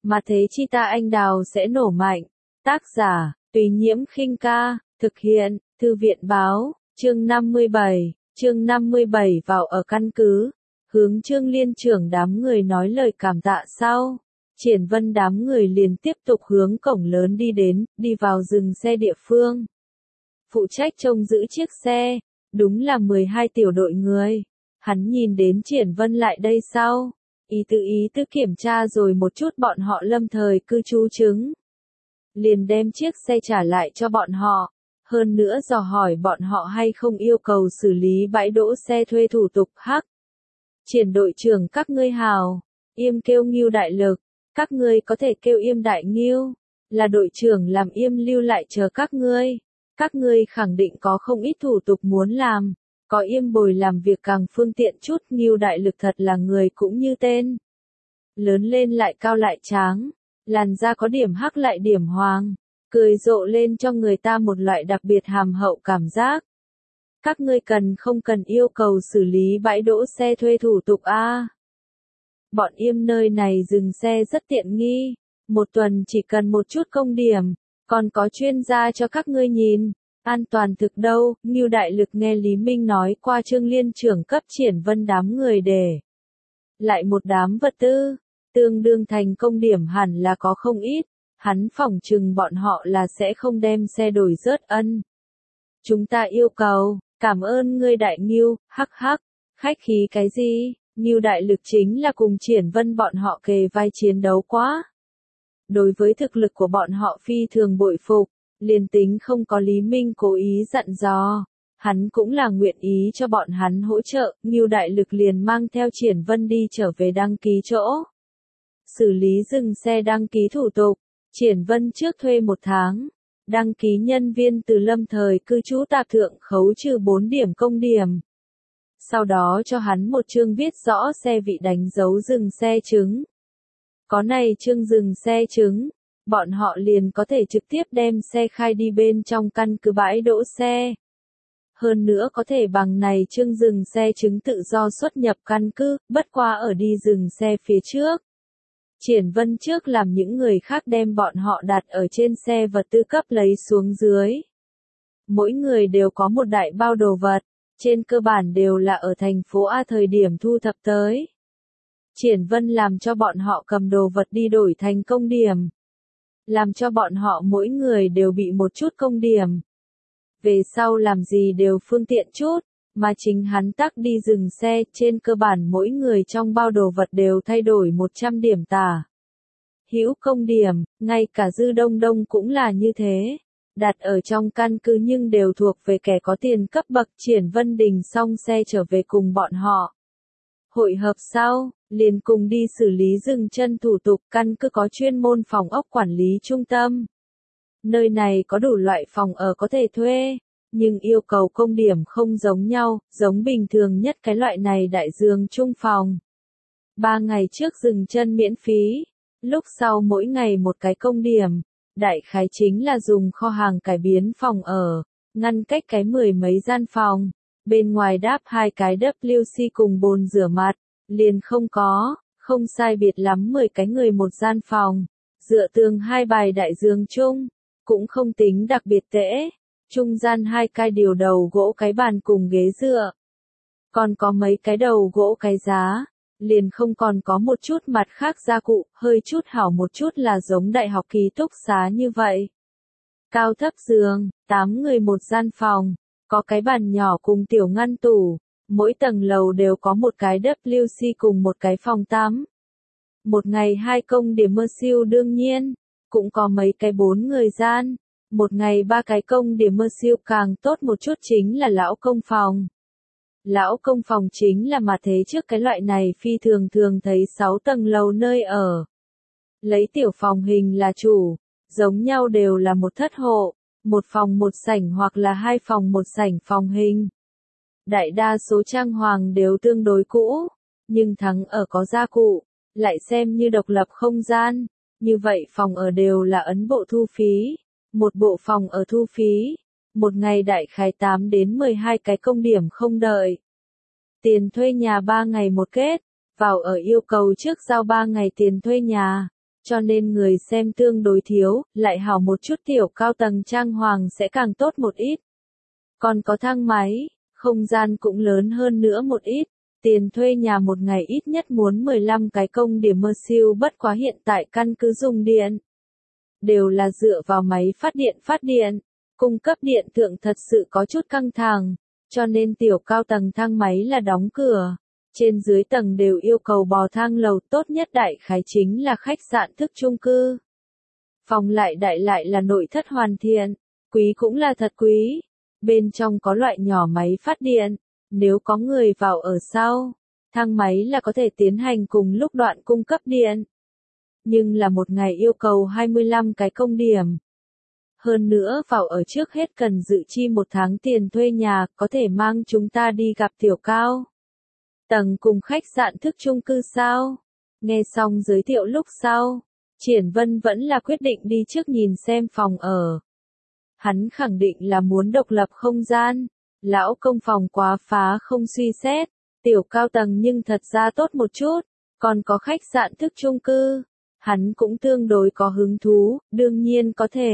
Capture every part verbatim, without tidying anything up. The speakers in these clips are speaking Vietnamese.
mà thế chi ta anh đào sẽ nổ mạnh. Tác giả, Tùy Nhiễm khinh ca, thực hiện, Thư viện Báo, chương năm mươi bảy, chương năm mươi bảy vào ở căn cứ, hướng Trương Liên trưởng đám người nói lời cảm tạ sau. Triển Vân đám người liền tiếp tục hướng cổng lớn đi đến, đi vào dừng xe địa phương. Phụ trách trông giữ chiếc xe, đúng là mười hai tiểu đội người. Hắn nhìn đến Triển Vân lại đây sau, ý tự ý tư kiểm tra rồi một chút bọn họ lâm thời cư trú chứng. Liền đem chiếc xe trả lại cho bọn họ, hơn nữa dò hỏi bọn họ hay không yêu cầu xử lý bãi đỗ xe thuê thủ tục hắc. Triển đội trưởng các ngươi hào, Yêm kêu Ngưu đại lực, các ngươi có thể kêu Yêm đại Ngưu, là đội trưởng làm Yêm lưu lại chờ các ngươi. Các ngươi khẳng định có không ít thủ tục muốn làm, có Yêm bồi làm việc càng phương tiện chút. Ngưu đại lực thật là người cũng như tên. Lớn lên lại cao lại tráng, làn da có điểm hắc lại điểm hoàng, cười rộ lên cho người ta một loại đặc biệt hàm hậu cảm giác. Các ngươi cần không cần yêu cầu xử lý bãi đỗ xe thuê thủ tục a? À? Bọn Yêm nơi này dừng xe rất tiện nghi, một tuần chỉ cần một chút công điểm, còn có chuyên gia cho các ngươi nhìn, an toàn thực đâu. Ngưu đại lực nghe Lý Minh nói qua Trương Liên trưởng cấp Triển Vân đám người để lại một đám vật tư, tương đương thành công điểm hẳn là có không ít, hắn phỏng chừng bọn họ là sẽ không đem xe đổi rớt ân. Chúng ta yêu cầu, cảm ơn ngươi đại Ngưu, hắc hắc, khách khí cái gì, Ngưu đại lực chính là cùng Triển Vân bọn họ kề vai chiến đấu quá. Đối với thực lực của bọn họ phi thường bội phục, liền tính không có Lý Minh cố ý dặn dò, hắn cũng là nguyện ý cho bọn hắn hỗ trợ. Ngưu đại lực liền mang theo Triển Vân đi trở về đăng ký chỗ. Xử lý dừng xe đăng ký thủ tục, Triển Vân trước thuê một tháng, đăng ký nhân viên từ lâm thời cư trú tạp thượng khấu trừ bốn điểm công điểm. Sau đó cho hắn một chương viết rõ xe vị đánh dấu dừng xe chứng. Có này chương dừng xe chứng, bọn họ liền có thể trực tiếp đem xe khai đi bên trong căn cứ bãi đỗ xe. Hơn nữa có thể bằng này chương dừng xe chứng tự do xuất nhập căn cứ, bất qua ở đi dừng xe phía trước. Triển Vân trước làm những người khác đem bọn họ đặt ở trên xe vật tư cấp lấy xuống dưới. Mỗi người đều có một đại bao đồ vật, trên cơ bản đều là ở thành phố A thời điểm thu thập tới. Triển Vân làm cho bọn họ cầm đồ vật đi đổi thành công điểm. Làm cho bọn họ mỗi người đều bị một chút công điểm. Về sau làm gì đều phương tiện chút, mà chính hắn tắc đi dừng xe, trên cơ bản mỗi người trong bao đồ vật đều thay đổi một trăm điểm tả. Hữu công điểm, ngay cả Dư Đông Đông cũng là như thế. Đặt ở trong căn cứ nhưng đều thuộc về kẻ có tiền cấp bậc. Triển Vân Đình xong xe trở về cùng bọn họ. Hội hợp sau, liền cùng đi xử lý dừng chân thủ tục. Căn cứ có chuyên môn phòng ốc quản lý trung tâm. Nơi này có đủ loại phòng ở có thể thuê, nhưng yêu cầu công điểm không giống nhau, giống bình thường nhất cái loại này đại giường chung phòng. Ba ngày trước dừng chân miễn phí, lúc sau mỗi ngày một cái công điểm, đại khái chính là dùng kho hàng cải biến phòng ở, ngăn cách cái mười mấy gian phòng, bên ngoài đáp hai cái W C cùng bồn rửa mặt, liền không có, không sai biệt lắm mười cái người một gian phòng, dựa tường hai bài đại giường chung, cũng không tính đặc biệt tệ. Trung gian hai cái điều đầu gỗ cái bàn cùng ghế dựa. Còn có mấy cái đầu gỗ cái giá, liền không còn có một chút mặt khác gia cụ, hơi chút hảo một chút là giống đại học ký túc xá như vậy. Cao thấp giường, tám người một gian phòng, có cái bàn nhỏ cùng tiểu ngăn tủ, mỗi tầng lầu đều có một cái W C cùng một cái phòng tắm. Một ngày hai công điểm mơ siêu đương nhiên, cũng có mấy cái bốn người gian. Một ngày ba cái công điểm mơ siêu càng tốt một chút chính là lão công phòng. Lão công phòng chính là mà thế trước cái loại này phi thường thường thấy sáu tầng lầu nơi ở. Lấy tiểu phòng hình là chủ, giống nhau đều là một thất hộ, một phòng một sảnh hoặc là hai phòng một sảnh phòng hình. Đại đa số trang hoàng đều tương đối cũ, nhưng thắng ở có gia cụ, lại xem như độc lập không gian, như vậy phòng ở đều là ấn bộ thu phí. Một bộ phòng ở thu phí, một ngày đại khái tám đến mười hai cái công điểm không đợi. Tiền thuê nhà ba ngày một kết, vào ở yêu cầu trước giao ba ngày tiền thuê nhà, cho nên người xem tương đối thiếu, lại hảo một chút tiểu cao tầng trang hoàng sẽ càng tốt một ít. Còn có thang máy, không gian cũng lớn hơn nữa một ít. Tiền thuê nhà một ngày ít nhất muốn mười lăm cái công điểm mơ siêu, bất quá hiện tại căn cứ dùng điện. Đều là dựa vào máy phát điện phát điện. Cung cấp điện thượng thật sự có chút căng thẳng, cho nên tiểu cao tầng thang máy là đóng cửa. Trên dưới tầng đều yêu cầu bò thang lầu, tốt nhất đại khái chính là khách sạn thức chung cư. Phòng lại đại lại là nội thất hoàn thiện, quý cũng là thật quý. Bên trong có loại nhỏ máy phát điện, nếu có người vào ở sau, thang máy là có thể tiến hành cùng lúc đoạn cung cấp điện. Nhưng là một ngày yêu cầu hai mươi lăm cái công điểm. Hơn nữa vào ở trước hết cần dự chi một tháng tiền thuê nhà, có thể mang chúng ta đi gặp tiểu cao tầng cùng khách sạn thức chung cư sao? Nghe xong giới thiệu lúc sau, Triển Vân vẫn là quyết định đi trước nhìn xem phòng ở. Hắn khẳng định là muốn độc lập không gian, lão công phòng quá phá không suy xét, tiểu cao tầng nhưng thật ra tốt một chút, còn có khách sạn thức chung cư, hắn cũng tương đối có hứng thú, đương nhiên có thể.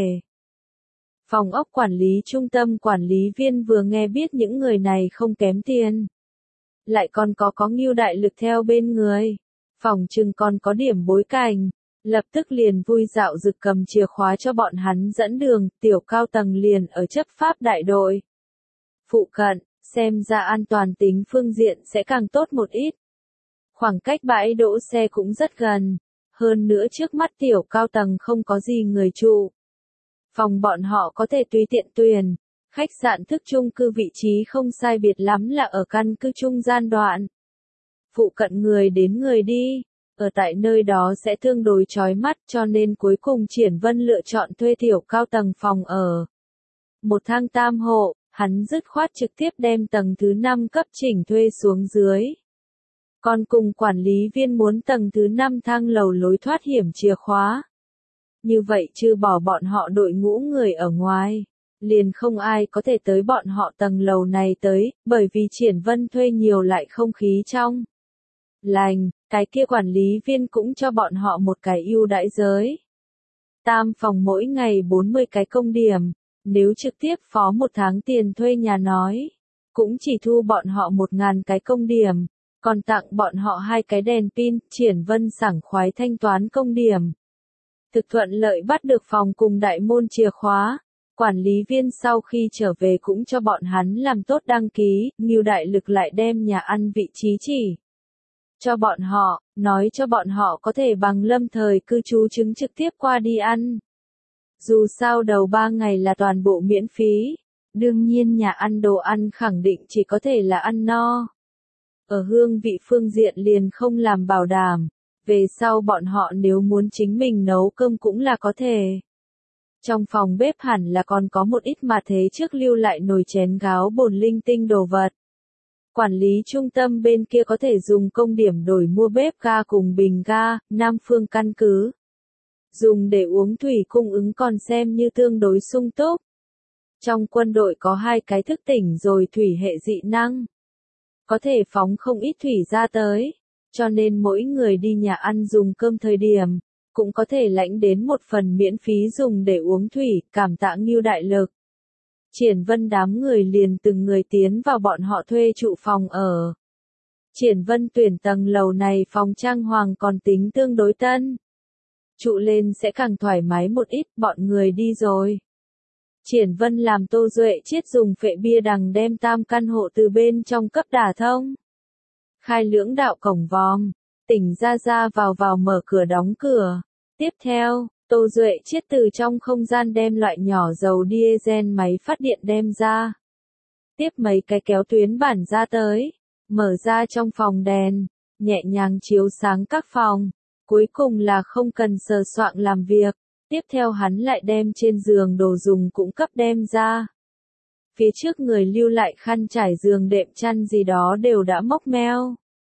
Phòng ốc quản lý trung tâm quản lý viên vừa nghe biết những người này không kém tiền. Lại còn có có Ngưu đại lực theo bên người. Phòng chừng còn có điểm bối cảnh. Lập tức liền vui dạo rực cầm chìa khóa cho bọn hắn dẫn đường, tiểu cao tầng liền ở chấp pháp đại đội. Phụ cận, xem ra an toàn tính phương diện sẽ càng tốt một ít. Khoảng cách bãi đỗ xe cũng rất gần. Hơn nữa trước mắt tiểu cao tầng không có gì người trụ. Phòng bọn họ có thể tùy tiện tuyển. Khách sạn thức chung cư vị trí không sai biệt lắm là ở căn cứ trung gian đoạn. Phụ cận người đến người đi, ở tại nơi đó sẽ tương đối chói mắt cho nên cuối cùng Triển Vân lựa chọn thuê tiểu cao tầng phòng ở. Một thang tam hộ, hắn dứt khoát trực tiếp đem tầng thứ năm cấp chỉnh thuê xuống dưới. Còn cùng quản lý viên muốn tầng thứ năm thang lầu lối thoát hiểm chìa khóa. Như vậy trừ bỏ bọn họ đội ngũ người ở ngoài, liền không ai có thể tới bọn họ tầng lầu này tới, bởi vì Triển Vân thuê nhiều lại không khí trong lành, cái kia quản lý viên cũng cho bọn họ một cái ưu đãi giới. Tam phòng mỗi ngày bốn mươi cái công điểm, nếu trực tiếp phó một tháng tiền thuê nhà nói, cũng chỉ thu bọn họ một ngàn cái công điểm, còn tặng bọn họ hai cái đèn pin, Triển Vân sảng khoái thanh toán công điểm. Thực thuận lợi bắt được phòng cùng đại môn chìa khóa. Quản lý viên sau khi trở về cũng cho bọn hắn làm tốt đăng ký, Ngưu đại lực lại đem nhà ăn vị trí chỉ cho bọn họ, nói cho bọn họ có thể bằng lâm thời cư trú chứng trực tiếp qua đi ăn. Dù sao đầu ba ngày là toàn bộ miễn phí, đương nhiên nhà ăn đồ ăn khẳng định chỉ có thể là ăn no. Ở hương vị phương diện liền không làm bảo đảm, về sau bọn họ nếu muốn chính mình nấu cơm cũng là có thể. Trong phòng bếp hẳn là còn có một ít mà thế trước lưu lại nồi chén gáo bồn linh tinh đồ vật. Quản lý trung tâm bên kia có thể dùng công điểm đổi mua bếp ga cùng bình ga, Nam Phương căn cứ. Dùng để uống thủy cung ứng còn xem như tương đối sung túc. Trong quân đội có hai cái thức tỉnh rồi thủy hệ dị năng. Có thể phóng không ít thủy ra tới, cho nên mỗi người đi nhà ăn dùng cơm thời điểm, cũng có thể lãnh đến một phần miễn phí dùng để uống thủy, cảm tạ Ngưu đại lực. Triển Vân đám người liền từng người tiến vào bọn họ thuê trụ phòng ở. Triển Vân tuyển tầng lầu này phòng trang hoàng còn tính tương đối tân. Trụ lên sẽ càng thoải mái một ít, bọn người đi rồi. Triển Vân làm Tô Duệ Chiết dùng phệ bia đằng đem tam căn hộ từ bên trong cấp đả thông. Khai lưỡng đạo cổng vòm, tỉnh ra ra vào vào mở cửa đóng cửa. Tiếp theo, Tô Duệ Chiết từ trong không gian đem loại nhỏ dầu diesel máy phát điện đem ra. Tiếp mấy cái kéo tuyến bản ra tới, mở ra trong phòng đèn, nhẹ nhàng chiếu sáng các phòng. Cuối cùng là không cần sờ soạng làm việc. Tiếp theo hắn lại đem trên giường đồ dùng cũng cấp đem ra. Phía trước người lưu lại khăn trải giường đệm chăn gì đó đều đã mốc meo.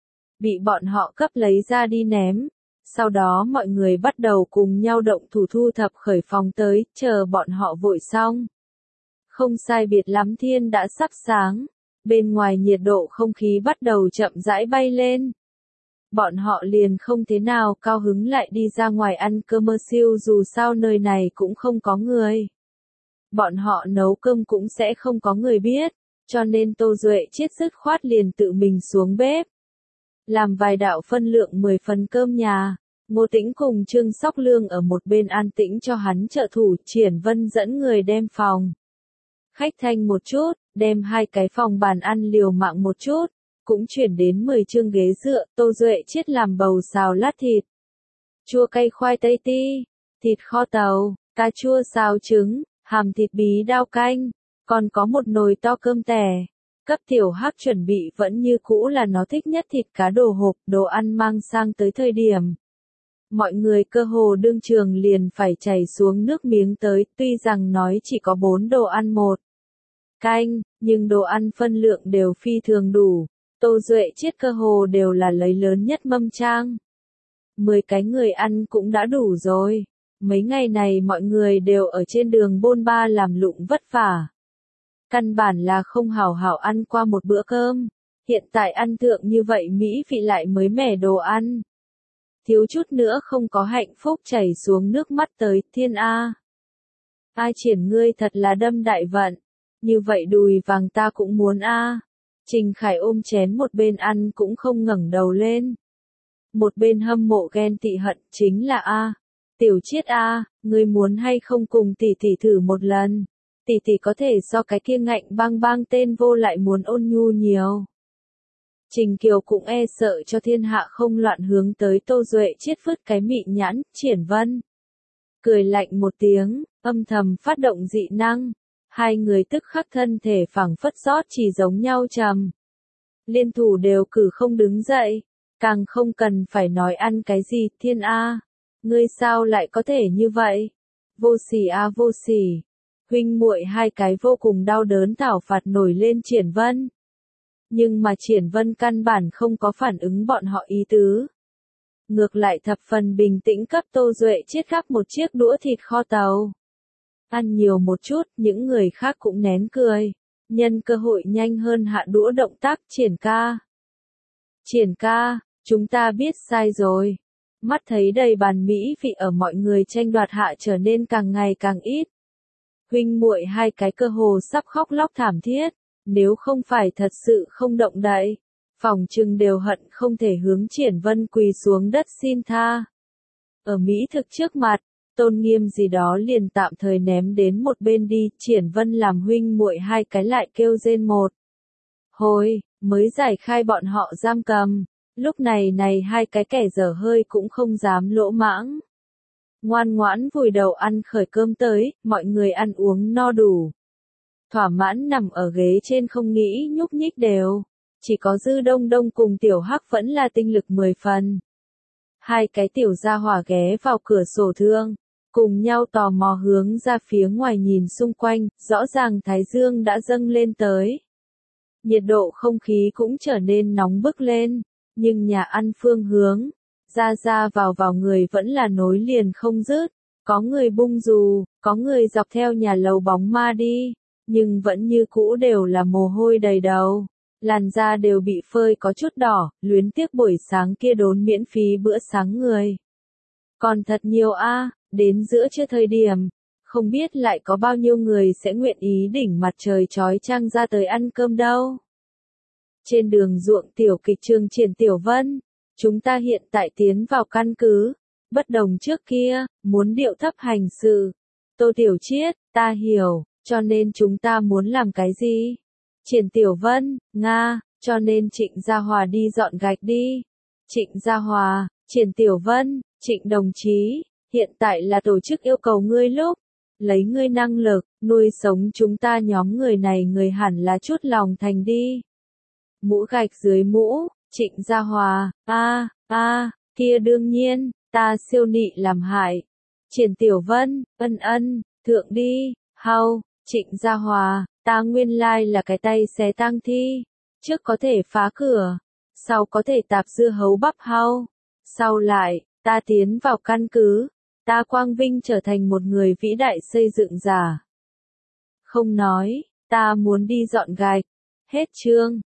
Bị bọn họ cấp lấy ra đi ném. Sau đó mọi người bắt đầu cùng nhau động thủ thu thập khởi phòng tới, chờ bọn họ vội xong. Không sai biệt lắm thiên đã sắp sáng. Bên ngoài nhiệt độ không khí bắt đầu chậm rãi bay lên. bọn họ liền không thế nào cao hứng lại đi ra ngoài ăn cơm mơ siêu dù sao nơi này cũng không có người. Bọn họ nấu cơm cũng sẽ không có người biết, cho nên Tô Duệ Chiết dứt khoát liền tự mình xuống bếp. Làm vài đạo phân lượng mười phần cơm nhà, Ngô Tĩnh cùng Trương Sóc Lương ở một bên an tĩnh cho hắn trợ thủ. Triển Vân dẫn người đem phòng khách thanh một chút, đem hai cái phòng bàn ăn liều mạng một chút, cũng chuyển đến mười chương ghế dựa. Tô Duệ Chiết làm bầu xào lát thịt, chua cay khoai tây ti, thịt kho tàu, cà chua xào trứng, hàm thịt bí đao canh, còn có một nồi to cơm tẻ. Cấp Tiểu Hắc chuẩn bị vẫn như cũ là nó thích nhất thịt cá đồ hộp, đồ ăn mang sang tới thời điểm. Mọi người cơ hồ đương trường liền phải chảy xuống nước miếng tới, tuy rằng nói chỉ có bốn đồ ăn một canh, nhưng đồ ăn phân lượng đều phi thường đủ. Tô Duệ Chiết cơ hồ đều là lấy lớn nhất mâm trang. Mười cái người ăn cũng đã đủ rồi. Mấy ngày này mọi người đều ở trên đường bôn ba làm lụng vất vả. Căn bản là không hào hảo ăn qua một bữa cơm. Hiện tại ăn thượng như vậy mỹ vị lại mới mẻ đồ ăn. Thiếu chút nữa không có hạnh phúc chảy xuống nước mắt tới. Thiên A. Ai Triển ngươi thật là đâm đại vận. Như vậy đùi vàng ta cũng muốn A. Trình Khải ôm chén một bên ăn cũng không ngẩng đầu lên. Một bên hâm mộ ghen tị hận chính là A. Tiểu Chiết A, ngươi muốn hay không cùng tỷ tỷ thử một lần. Tỷ tỷ có thể so cái kia ngạnh bang bang tên vô lại muốn ôn nhu nhiều. Trình Kiều cũng e sợ cho thiên hạ không loạn hướng tới Tô Duệ Chiết vứt cái mị nhãn. Triển Vân cười lạnh một tiếng, âm thầm phát động dị năng. Hai người tức khắc thân thể phảng phất rót chỉ giống nhau trầm. Liên thủ đều cử không đứng dậy, càng không cần phải nói ăn cái gì. Thiên A, ngươi sao lại có thể như vậy? Vô sỉ A vô sỉ. Huynh muội hai cái vô cùng đau đớn thảo phạt nổi lên Triển Vân. Nhưng mà Triển Vân căn bản không có phản ứng bọn họ ý tứ. Ngược lại thập phần bình tĩnh cấp Tô Duệ Chiết gắp một chiếc đũa thịt kho tàu. Ăn nhiều một chút, những người khác cũng nén cười. Nhân cơ hội nhanh hơn hạ đũa động tác. Triển ca. Triển ca, chúng ta biết sai rồi. Mắt thấy đầy bàn mỹ vị ở mọi người tranh đoạt hạ trở nên càng ngày càng ít. Huynh muội hai cái cơ hồ sắp khóc lóc thảm thiết. Nếu không phải thật sự không động đậy, phòng trừng đều hận không thể hướng Triển Vân quỳ xuống đất xin tha. Ở Mỹ thực trước mặt, tôn nghiêm gì đó liền tạm thời ném đến một bên đi. Triển Vân làm huynh muội hai cái lại kêu rên một hồi, mới giải khai bọn họ giam cầm. Lúc này này hai cái kẻ dở hơi cũng không dám lỗ mãng. Ngoan ngoãn vùi đầu ăn khởi cơm tới, mọi người ăn uống no đủ. Thỏa mãn nằm ở ghế trên không nghĩ nhúc nhích đều. Chỉ có Dư Đông Đông cùng Tiểu Hắc vẫn là tinh lực mười phần. Hai cái tiểu gia hỏa ghé vào cửa sổ thương, cùng nhau tò mò hướng ra phía ngoài nhìn xung quanh, rõ ràng thái dương đã dâng lên tới. Nhiệt độ không khí cũng trở nên nóng bức lên, nhưng nhà ăn phương hướng, ra ra vào vào người vẫn là nối liền không dứt. Có người bung dù, có người dọc theo nhà lầu bóng ma đi, nhưng vẫn như cũ đều là mồ hôi đầy đầu. Làn da đều bị phơi có chút đỏ, luyến tiếc buổi sáng kia đốn miễn phí bữa sáng người. Còn thật nhiều a, đến giữa trưa thời điểm, không biết lại có bao nhiêu người sẽ nguyện ý đỉnh mặt trời chói chang ra tới ăn cơm đâu. Trên đường ruộng tiểu kịch trường Triển Tiểu Vân, chúng ta hiện tại tiến vào căn cứ, bất đồng trước kia, muốn điệu thấp hành sự. Tô Tiểu Chiết, ta hiểu, cho nên chúng ta muốn làm cái gì? Triển Tiểu Vân, Nga, cho nên Trịnh Gia Hòa đi dọn gạch đi. Trịnh Gia Hòa, Triển Tiểu Vân, Trịnh đồng chí, hiện tại là tổ chức yêu cầu ngươi lúc, lấy ngươi năng lực, nuôi sống chúng ta nhóm người này người hẳn là chút lòng thành đi. Mũ gạch dưới mũ, Trịnh Gia Hòa, a a kia đương nhiên, ta siêu nị làm hại. Triển Tiểu Vân, ân ân, thượng đi, hau, Trịnh Gia Hòa, ta nguyên lai là cái tay xé tang thi, trước có thể phá cửa, sau có thể tạp dưa hấu bắp hau, sau lại, ta tiến vào căn cứ, ta quang vinh trở thành một người vĩ đại xây dựng giả. Không nói, ta muốn đi dọn gạch, hết chương.